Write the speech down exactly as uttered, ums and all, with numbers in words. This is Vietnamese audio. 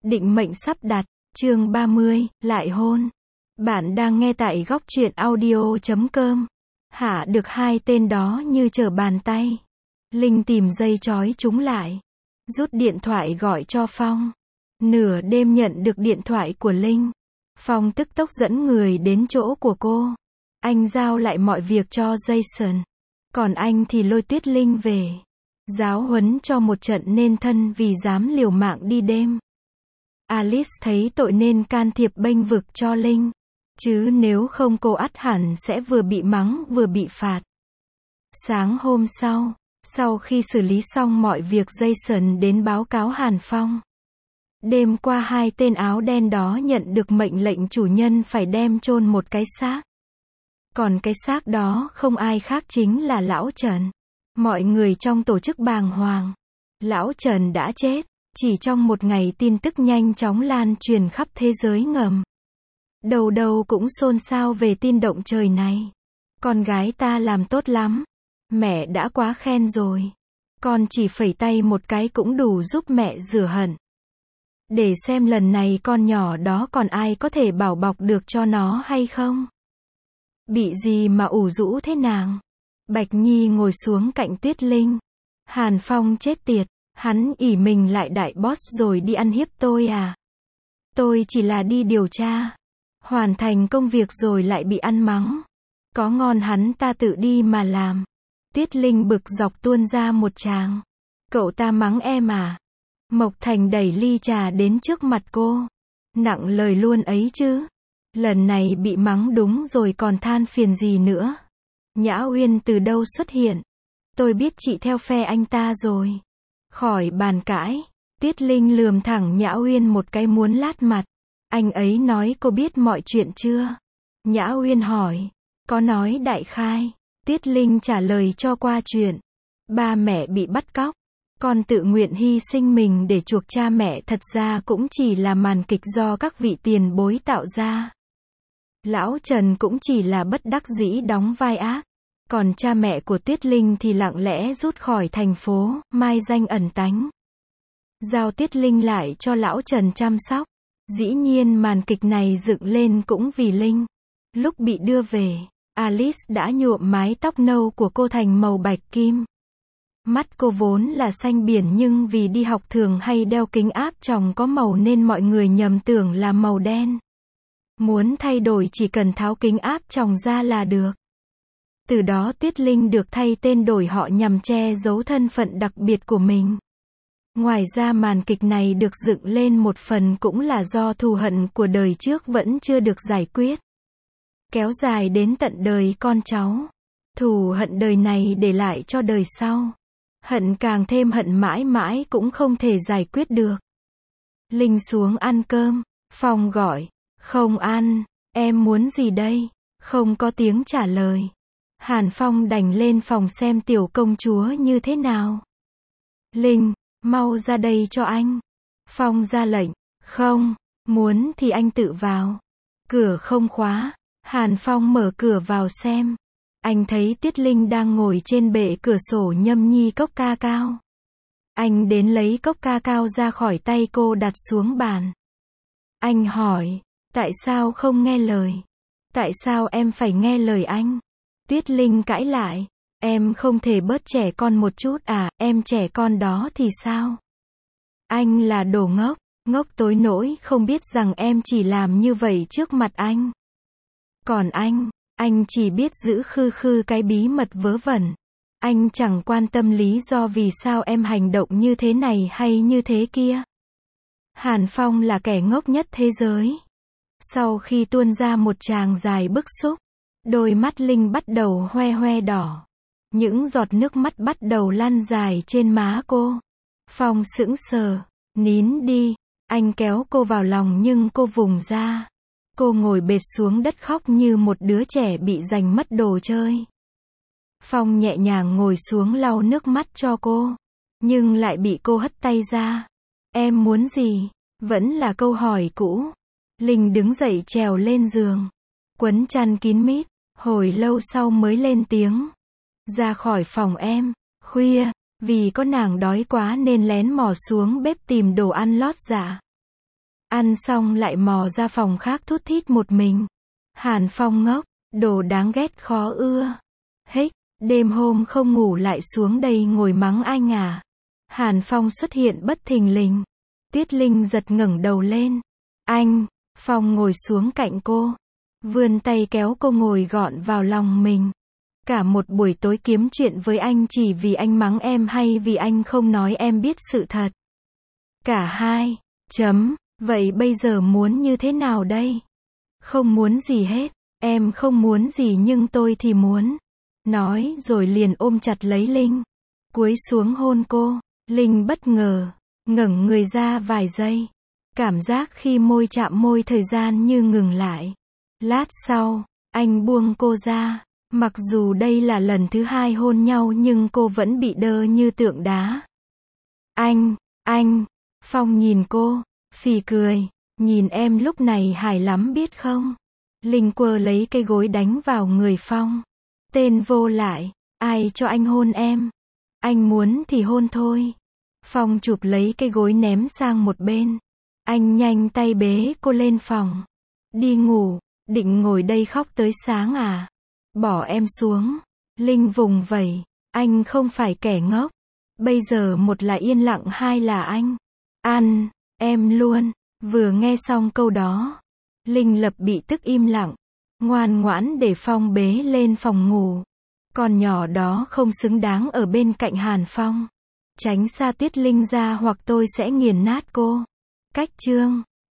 Định mệnh sắp đặt, chương ba mươi, lại hôn. Bạn đang nghe tại góc truyện audio chấm com. Hạ được hai tên đó như trở bàn tay. Linh tìm dây trói chúng lại. Rút điện thoại gọi cho Phong. Nửa đêm nhận được điện thoại của Linh. Phong tức tốc dẫn người đến chỗ của cô. Anh giao lại mọi việc cho Jason. Còn anh thì lôi Tuyết Linh về. Giáo huấn cho một trận nên thân vì dám liều mạng đi đêm. Alice thấy tội nên can thiệp bênh vực cho Linh. Chứ nếu không cô ắt hẳn sẽ vừa bị mắng vừa bị phạt. Sáng hôm sau, sau khi xử lý xong mọi việc Jason đến báo cáo Hàn Phong. Đêm qua hai tên áo đen đó nhận được mệnh lệnh chủ nhân phải đem chôn một cái xác. Còn cái xác đó không ai khác chính là Lão Trần. Mọi người trong tổ chức bàng hoàng. Lão Trần đã chết. Chỉ trong một ngày tin tức nhanh chóng lan truyền khắp thế giới ngầm. Đầu đầu cũng xôn xao về tin động trời này. Con gái ta làm tốt lắm. Mẹ đã quá khen rồi. Con chỉ phẩy tay một cái cũng đủ giúp mẹ rửa hận. Để xem lần này con nhỏ đó còn ai có thể bảo bọc được cho nó hay không. Bị gì mà ủ rũ thế nàng? Bạch Nhi ngồi xuống cạnh Tuyết Linh. Hàn Phong chết tiệt. Hắn ỷ mình lại đại boss rồi đi ăn hiếp tôi à? Tôi chỉ là đi điều tra. Hoàn thành công việc rồi lại bị ăn mắng. Có ngon hắn ta tự đi mà làm. Tuyết Linh bực dọc tuôn ra một tràng. Cậu ta mắng em à? Mộc Thành đẩy ly trà đến trước mặt cô. Nặng lời luôn ấy chứ. Lần này bị mắng đúng rồi còn than phiền gì nữa. Nhã Uyên từ đâu xuất hiện? Tôi biết chị theo phe anh ta rồi. Khỏi bàn cãi. Tuyết Linh lườm thẳng Nhã Uyên một cái muốn lát mặt. Anh ấy nói cô biết mọi chuyện chưa? Nhã Uyên hỏi. Có nói đại khai. Tuyết Linh trả lời cho qua chuyện. Ba mẹ bị bắt cóc. Con tự nguyện hy sinh mình để chuộc cha mẹ thật ra cũng chỉ là màn kịch do các vị tiền bối tạo ra. Lão Trần cũng chỉ là bất đắc dĩ đóng vai ác. Còn cha mẹ của Tuyết Linh thì lặng lẽ rút khỏi thành phố, mai danh ẩn tánh. Giao Tuyết Linh lại cho Lão Trần chăm sóc. Dĩ nhiên màn kịch này dựng lên cũng vì Linh. Lúc bị đưa về, Alice đã nhuộm mái tóc nâu của cô thành màu bạch kim. Mắt cô vốn là xanh biển nhưng vì đi học thường hay đeo kính áp tròng có màu nên mọi người nhầm tưởng là màu đen. Muốn thay đổi chỉ cần tháo kính áp tròng ra là được. Từ đó Tuyết Linh được thay tên đổi họ nhằm che giấu thân phận đặc biệt của mình. Ngoài ra màn kịch này được dựng lên một phần cũng là do thù hận của đời trước vẫn chưa được giải quyết. Kéo dài đến tận đời con cháu. Thù hận đời này để lại cho đời sau. Hận càng thêm hận mãi mãi cũng không thể giải quyết được. Linh xuống ăn cơm. Phong gọi. Không ăn. Em muốn gì đây? Không có tiếng trả lời. Hàn Phong đành lên phòng xem tiểu công chúa như thế nào. Linh, mau ra đây cho anh. Phong ra lệnh. Không, muốn thì anh tự vào. Cửa không khóa. Hàn Phong mở cửa vào xem. Anh thấy Tuyết Linh đang ngồi trên bệ cửa sổ nhâm nhi cốc ca cao. Anh đến lấy cốc ca cao ra khỏi tay cô đặt xuống bàn. Anh hỏi, tại sao không nghe lời? Tại sao em phải nghe lời anh? Tuyết Linh cãi lại. Em không thể bớt trẻ con một chút à, em trẻ con đó thì sao? Anh là đồ ngốc, ngốc tối nỗi không biết rằng em chỉ làm như vậy trước mặt anh. Còn anh, anh chỉ biết giữ khư khư cái bí mật vớ vẩn. Anh chẳng quan tâm lý do vì sao em hành động như thế này hay như thế kia. Hàn Phong là kẻ ngốc nhất thế giới. Sau khi tuôn ra một tràng dài bức xúc, đôi mắt Linh bắt đầu hoe hoe đỏ. Những giọt nước mắt bắt đầu lăn dài trên má cô. Phong sững sờ. Nín đi. Anh kéo cô vào lòng nhưng cô vùng ra. Cô ngồi bệt xuống đất khóc như một đứa trẻ bị giành mất đồ chơi. Phong nhẹ nhàng ngồi xuống lau nước mắt cho cô. Nhưng lại bị cô hất tay ra. Em muốn gì? Vẫn là câu hỏi cũ. Linh đứng dậy trèo lên giường. Quấn chăn kín mít. Hồi lâu sau mới lên tiếng. Ra khỏi phòng em. Khuya. Vì có nàng đói quá nên lén mò xuống bếp tìm đồ ăn lót dạ. Ăn xong lại mò ra phòng khác thút thít một mình. Hàn Phong ngốc, đồ đáng ghét khó ưa. Hích, đêm hôm không ngủ lại xuống đây ngồi mắng anh à. Hàn Phong xuất hiện bất thình lình. Tuyết Linh giật ngẩng đầu lên. Anh, Phong ngồi xuống cạnh cô. Vươn tay kéo cô ngồi gọn vào lòng mình. Cả một buổi tối kiếm chuyện với anh chỉ vì anh mắng em hay vì anh không nói em biết sự thật? Cả hai. Chấm. Vậy bây giờ muốn như thế nào đây? Không muốn gì hết. Em không muốn gì nhưng tôi thì muốn. Nói rồi liền ôm chặt lấy Linh. Cúi xuống hôn cô. Linh bất ngờ. Ngẩng người ra vài giây. Cảm giác khi môi chạm môi thời gian như ngừng lại. Lát sau, anh buông cô ra. Mặc dù đây là lần thứ hai hôn nhau nhưng cô vẫn bị đơ như tượng đá. Anh, anh, Phong nhìn cô, phì cười, nhìn em lúc này hài lắm biết không? Linh quơ lấy cây gối đánh vào người Phong. Tên vô lại, ai cho anh hôn em? Anh muốn thì hôn thôi. Phong chụp lấy cây gối ném sang một bên. Anh nhanh tay bế cô lên phòng. Đi ngủ, định ngồi đây khóc tới sáng à? Bỏ em xuống. Linh vùng vẩy. Anh không phải kẻ ngốc. Bây giờ một là yên lặng hai là anh. Ăn, em luôn. Vừa nghe xong câu đó, Linh lập bị tức im lặng. Ngoan ngoãn để Phong bế lên phòng ngủ. Con nhỏ đó không xứng đáng ở bên cạnh Hàn Phong. Tránh xa Tuyết Linh ra hoặc tôi sẽ nghiền nát cô. Cách chương